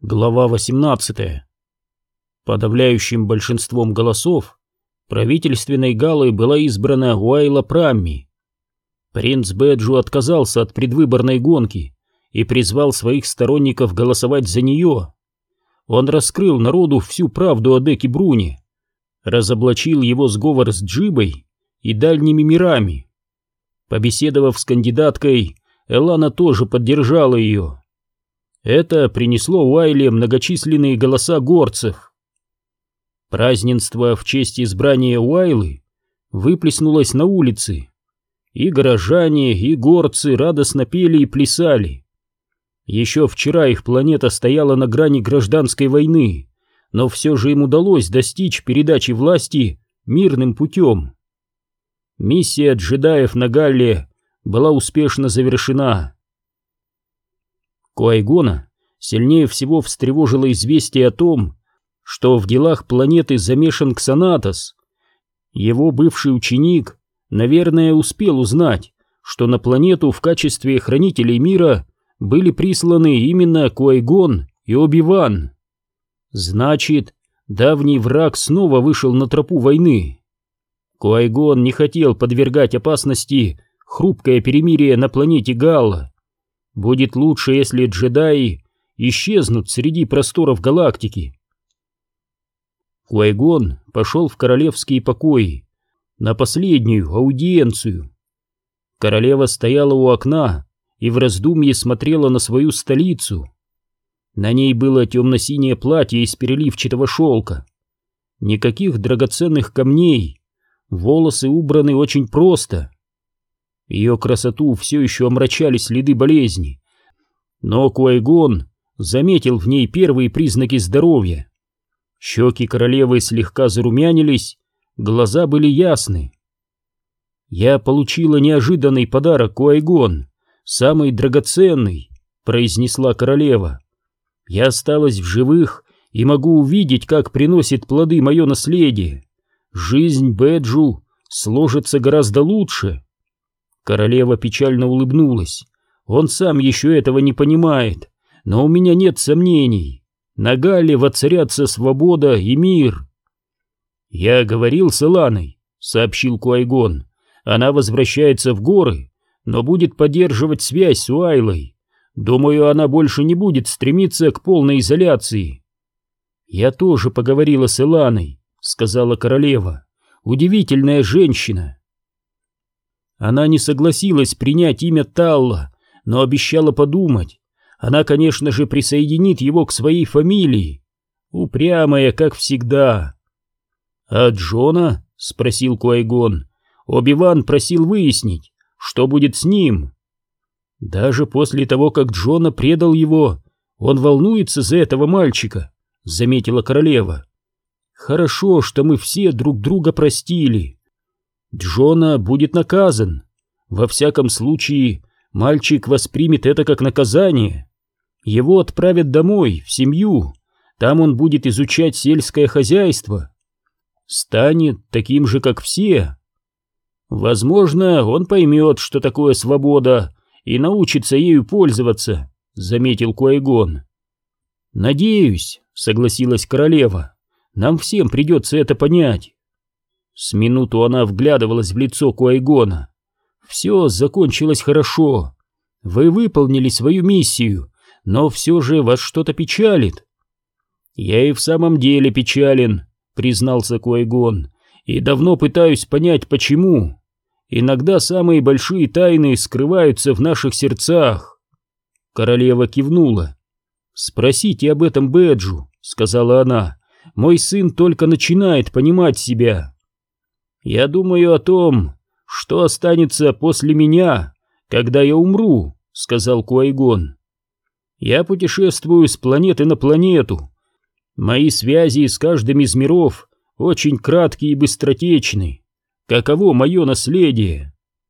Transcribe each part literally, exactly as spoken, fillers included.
Глава восемнадцатая. Подавляющим большинством голосов правительственной галой была избрана Уайла Прамми. Принц Бэджу отказался от предвыборной гонки и призвал своих сторонников голосовать за нее. Он раскрыл народу всю правду о Деке Бруне, разоблачил его сговор с Джибой и дальними мирами. Побеседовав с кандидаткой, Элана тоже поддержала ее. Это принесло Уайле многочисленные голоса горцев. Празднество в честь избрания Уайлы выплеснулось на улицы, и горожане, и горцы радостно пели и плясали. Еще вчера их планета стояла на грани гражданской войны, но все же им удалось достичь передачи власти мирным путем. Миссия джедаев на Галле была успешно завершена. Куайгона сильнее всего встревожило известие о том, что в делах планеты замешан Ксанатос. Его бывший ученик, наверное, успел узнать, что на планету в качестве хранителей мира были присланы именно Куайгон и Оби-Ван. Значит, давний враг снова вышел на тропу войны. Куайгон не хотел подвергать опасности хрупкое перемирие на планете Галла. Будет лучше, если джедаи исчезнут среди просторов галактики. Куайгон пошел в королевские покои на последнюю аудиенцию. Королева стояла у окна и в раздумье смотрела на свою столицу. На ней было темно-синее платье из переливчатого шелка. Никаких драгоценных камней, волосы убраны очень просто. Ее красоту все еще омрачали следы болезни, но Куайгон заметил в ней первые признаки здоровья. Щеки королевы слегка зарумянились, глаза были ясны. «Я получила неожиданный подарок, Куайгон, самый драгоценный», — произнесла королева. «Я осталась в живых и могу увидеть, как приносит плоды мое наследие. Жизнь Бэджу сложится гораздо лучше». Королева печально улыбнулась. «Он сам еще этого не понимает, но у меня нет сомнений. На Галле воцарятся свобода и мир». «Я говорил с Эланой», — сообщил Куайгон. «Она возвращается в горы, но будет поддерживать связь с Уайлой. Думаю, она больше не будет стремиться к полной изоляции». «Я тоже поговорила с Эланой», — сказала королева. «Удивительная женщина». Она не согласилась принять имя Талла, но обещала подумать. Она, конечно же, присоединит его к своей фамилии. Упрямая, как всегда. «А Джона?» — спросил Куайгон. «Оби-Ван просил выяснить, что будет с ним». «Даже после того, как Джона предал его, он волнуется за этого мальчика», — заметила королева. «Хорошо, что мы все друг друга простили. Джона будет наказан. Во всяком случае, мальчик воспримет это как наказание. Его отправят домой, в семью. Там он будет изучать сельское хозяйство. Станет таким же, как все. Возможно, он поймет, что такое свобода, и научится ею пользоваться», — заметил Куайгон. «Надеюсь», — согласилась королева. «Нам всем придется это понять». С минуту она вглядывалась в лицо Куайгона. «Все закончилось хорошо. Вы выполнили свою миссию, но все же вас что-то печалит». «Я и в самом деле печален», — признался Куайгон, «и давно пытаюсь понять, почему. Иногда самые большие тайны скрываются в наших сердцах». Королева кивнула. «Спросите об этом Бэджу», — сказала она. «Мой сын только начинает понимать себя». «Я думаю о том, что останется после меня, когда я умру», — сказал Куайгон. «Я путешествую с планеты на планету. Мои связи с каждым из миров очень краткие и быстротечны. Каково мое наследие?»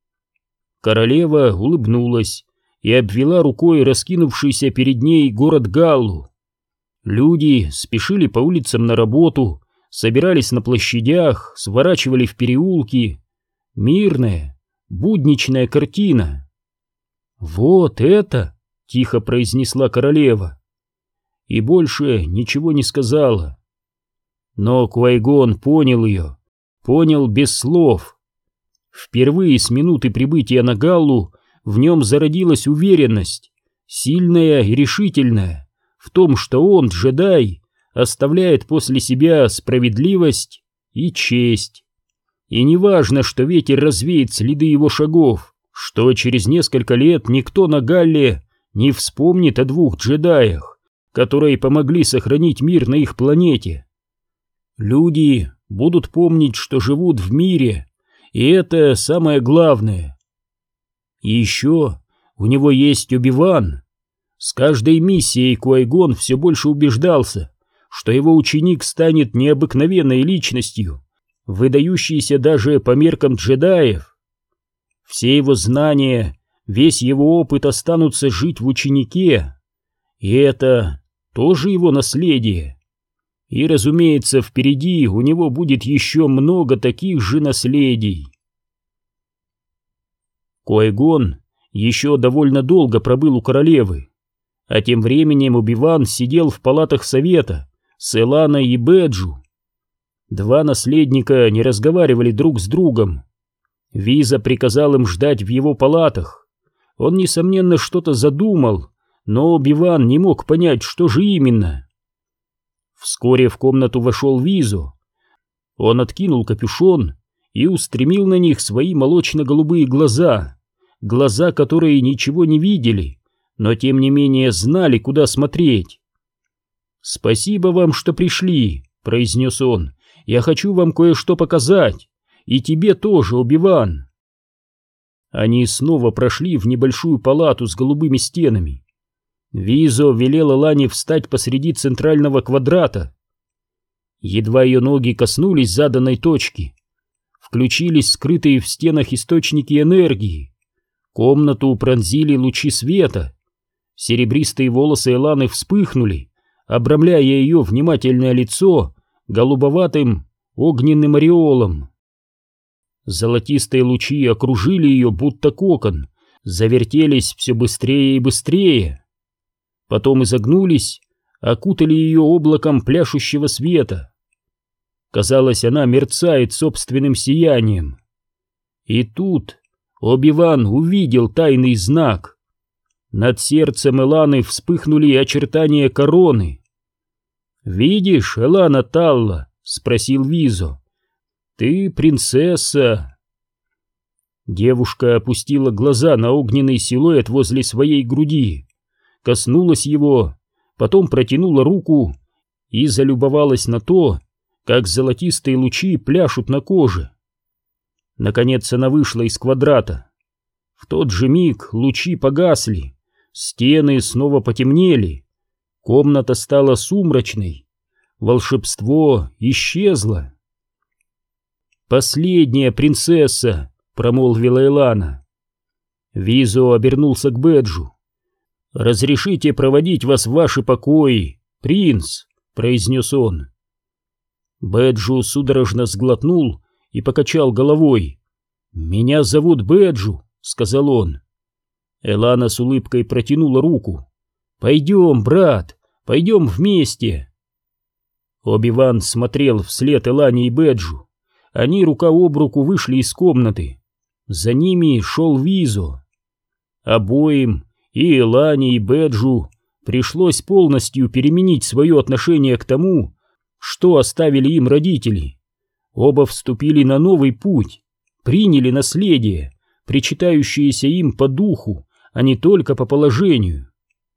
Королева улыбнулась и обвела рукой раскинувшийся перед ней город Галлу. Люди спешили по улицам на работу, собирались на площадях, сворачивали в переулки. Мирная, будничная картина. «Вот это!» — тихо произнесла королева. и больше ничего не сказала. Но Квай-Гон понял ее, понял без слов. Впервые с минуты прибытия на Галлу в нем зародилась уверенность, сильная и решительная, в том, что он, джедай, оставляет после себя справедливость и честь. И неважно, что ветер развеет следы его шагов, что через несколько лет никто на Галле не вспомнит о двух джедаях, которые помогли сохранить мир на их планете. Люди будут помнить, что живут в мире, и это самое главное. И еще у него есть Оби-Ван. С каждой миссией Квай-Гон все больше убеждался, что его ученик станет необыкновенной личностью, выдающейся даже по меркам джедаев. Все его знания, весь его опыт останутся жить в ученике, и это тоже его наследие. И, разумеется, впереди у него будет еще много таких же наследий. Квай-Гон еще довольно долго пробыл у королевы, а тем временем Оби-Ван сидел в палатах совета с Эланой и Бэджу. Два наследника не разговаривали друг с другом. Виза приказал им ждать в его палатах. Он, несомненно, что-то задумал, но Оби-Ван не мог понять, что же именно. Вскоре в комнату вошел Визо. Он откинул капюшон и устремил на них свои молочно-голубые глаза, глаза, которые ничего не видели, но тем не менее знали, куда смотреть. «Спасибо вам, что пришли», — произнес он. «Я хочу вам кое-что показать, и тебе тоже, Оби-Ван». Они снова прошли в небольшую палату с голубыми стенами. Визо велел Элане встать посреди центрального квадрата. Едва ее ноги коснулись заданной точки, включились скрытые в стенах источники энергии. Комнату пронзили лучи света. Серебристые волосы Эланы вспыхнули, обрамляя ее внимательное лицо голубоватым огненным ореолом. Золотистые лучи окружили ее, будто кокон, завертелись все быстрее и быстрее. Потом изогнулись, окутали ее облаком пляшущего света. Казалось, она мерцает собственным сиянием. И тут Оби-Ван увидел тайный знак. Над сердцем Эланы вспыхнули очертания короны. «Видишь, Элана Талла?» — спросил Визо. «Ты принцесса». Девушка опустила глаза на огненный силуэт возле своей груди, коснулась его, потом протянула руку и залюбовалась на то, как золотистые лучи пляшут на коже. Наконец она вышла из квадрата. В тот же миг лучи погасли, стены снова потемнели, комната стала сумрачной, волшебство исчезло. «Последняя принцесса», — промолвила Элана. Визо обернулся к Бэджу. «Разрешите проводить вас в ваши покои, принц», — произнес он. Бэджу судорожно сглотнул и покачал головой. «Меня зовут Бэджу», — сказал он. Элана с улыбкой протянула руку. «Пойдем, брат, пойдем вместе». Оби-Ван смотрел вслед Элане и Бэджу. Они рука об руку вышли из комнаты. За ними шел Визо. Обоим, и Элане, и Бэджу, пришлось полностью переменить свое отношение к тому, что оставили им родители. Оба вступили на новый путь, приняли наследие, причитающееся им по духу, а не только по положению.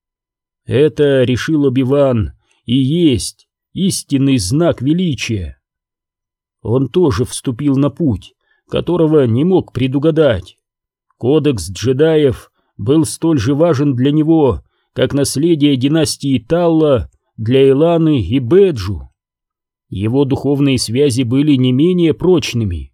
Это, решил Оби-Ван, и есть истинный знак величия. Он тоже вступил на путь, которого не мог предугадать. Кодекс джедаев был столь же важен для него, как наследие династии Талла для Эланы и Бэджу. Его духовные связи были не менее прочными.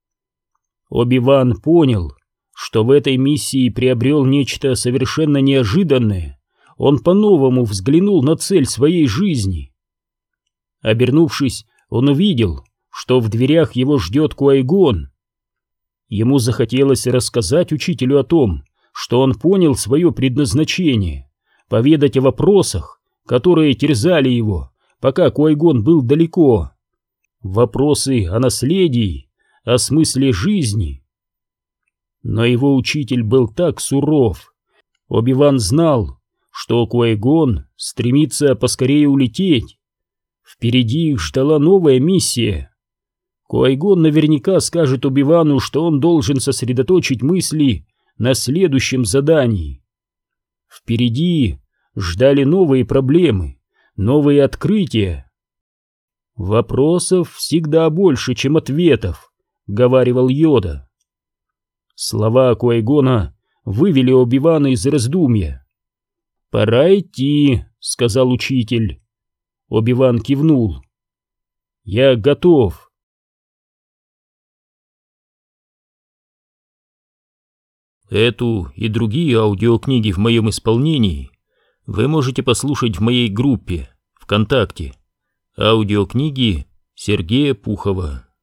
Оби-Ван понял, что в этой миссии приобрел нечто совершенно неожиданное. Он по-новому взглянул на цель своей жизни. Обернувшись, он увидел, что в дверях его ждет Квай-Гон. Ему захотелось рассказать учителю о том, что он понял свое предназначение, поведать о вопросах, которые терзали его, пока Куай-Гон был далеко. Вопросы о наследии, о смысле жизни. Но его учитель был так суров. Оби-Ван знал, что Куай-Гон стремится поскорее улететь. Впереди их ждала новая миссия. Куай-Гон наверняка скажет Оби-Вану, что он должен сосредоточить мысли на следующем задании. Впереди ждали новые проблемы, новые открытия. «Вопросов всегда больше, чем ответов», — говаривал Йода. Слова Куай-Гона вывели Оби-Вана из раздумья. «Пора идти», — сказал учитель. Оби-Ван кивнул. «Я готов». Эту и другие аудиокниги в моем исполнении вы можете послушать в моей группе ВКонтакте «Аудиокниги Сергея Пухова».